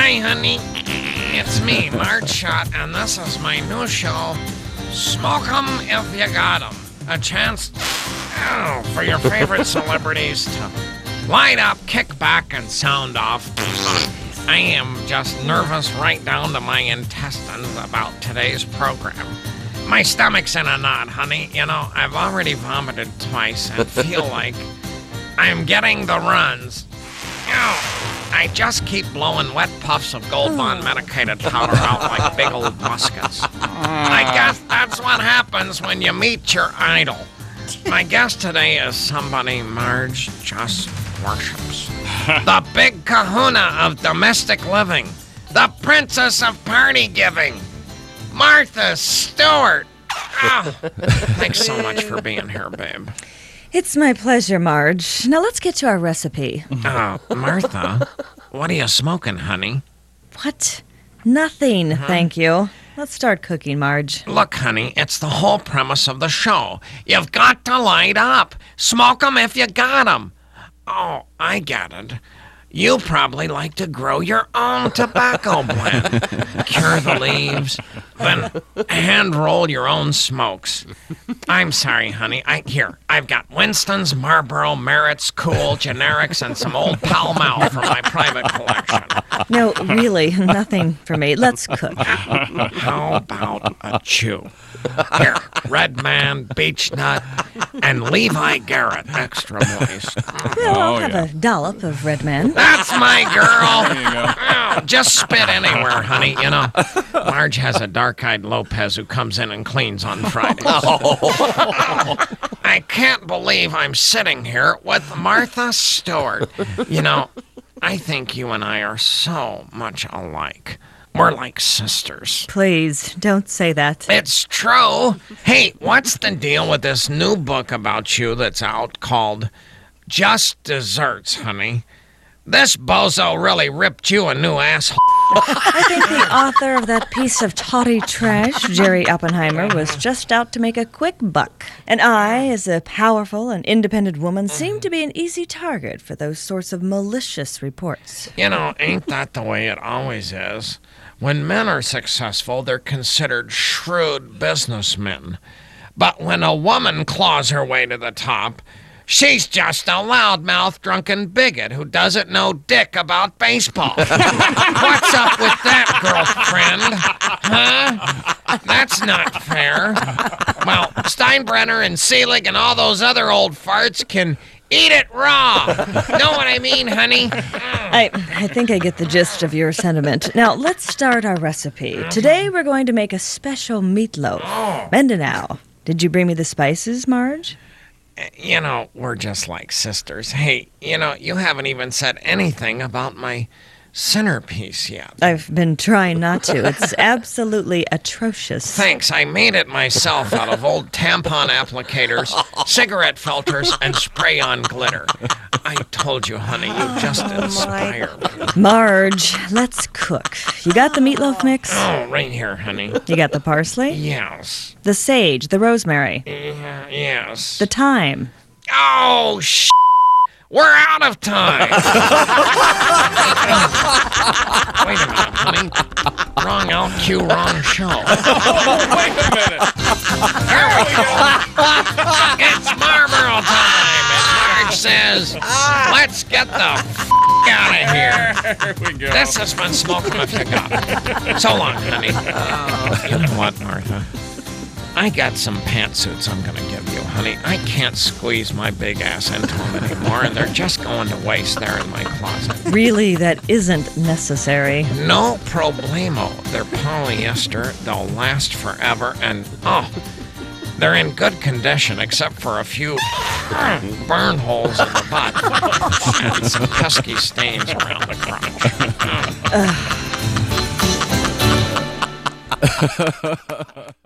Hi, honey. It's me, Marge Schott, and this is my new show, Smoke 'em If You Got 'em. A chance for your favorite celebrities to light up, kick back, and sound off. I am just nervous right down to my intestines about today's program. My stomach's in a knot, honey. You know, I've already vomited twice and feel like I'm getting the runs. I just keep blowing wet puffs of Gold Bond medicated powder out like big old muskets. I guess that's what happens when you meet your idol. My guest today is somebody Marge just worships. The big kahuna of domestic living. The princess of party giving. Martha Stewart. Thanks so much for being here, babe. It's my pleasure, Marge. Now let's get to our recipe. Martha, what are you smoking, honey? What? Nothing, thank you. Let's start cooking, Marge. Look, honey, it's the whole premise of the show. You've got to light up. Smoke 'em if you got 'em. Oh, I get it. You probably like to grow your own tobacco blend. Cure the leaves, then hand roll your own smokes. I'm sorry, honey. I've got Winston's, Marlboro, Merit's, Cool, Generics, and some old Pall Mall from my private collection. No, really, nothing for me. Let's cook. How about a chew? Here, Red Man, Beech Nut, and Levi Garrett, extra moist. Well, I'll have a dollop of Red Man. That's my girl. There you go. Just spit anywhere, honey. You know, Marge has a dark-eyed Lopez who comes in and cleans on Fridays. I can't believe I'm sitting here with Martha Stewart. You know, I think you and I are so much alike. We're like sisters. Please, don't say that. It's true. Hey, what's the deal with this new book about you that's out called Just Desserts, honey? This bozo really ripped you a new asshole. I think the author of that piece of tawdry trash, Jerry Oppenheimer, was just out to make a quick buck. And I, as a powerful and independent woman, seem to be an easy target for those sorts of malicious reports. You know, ain't that the way it always is? When men are successful, they're considered shrewd businessmen. But when a woman claws her way to the top, she's just a loudmouth drunken bigot who doesn't know dick about baseball. What's up with that, girlfriend? Huh? That's not fair. Well, Steinbrenner and Selig and all those other old farts can eat it raw. Know what I mean, honey? I think I get the gist of your sentiment. Now, let's start our recipe. Today, we're going to make a special meatloaf. And now, did you bring me the spices, Marge? You know, we're just like sisters. Hey, you know, you haven't even said anything about my centerpiece yet. I've been trying not to. It's absolutely atrocious. Thanks, I made it myself out of old tampon applicators, cigarette filters, and spray-on glitter. I told you, honey, you just inspire me. Marge, let's cook. You got the meatloaf mix? Oh, right here, honey. You got the parsley? Yes. The sage, the rosemary, Yes. the thyme. Oh, we're out of time. Wait a minute, honey. Wrong LQ, wrong show. Wait a minute. Here we go. It's Marlboro time. And Marge says, let's get the out of here. There we go. This has been Smoke 'em If You Got 'em. So long, honey. You know what, Martha? I got some pantsuits I'm going to give you, honey. I can't squeeze my big ass into them anymore, and they're just going to waste there in my closet. Really, that isn't necessary. No problemo. They're polyester, they'll last forever, and they're in good condition except for a few burn holes in the butt and some pesky stains around the crotch.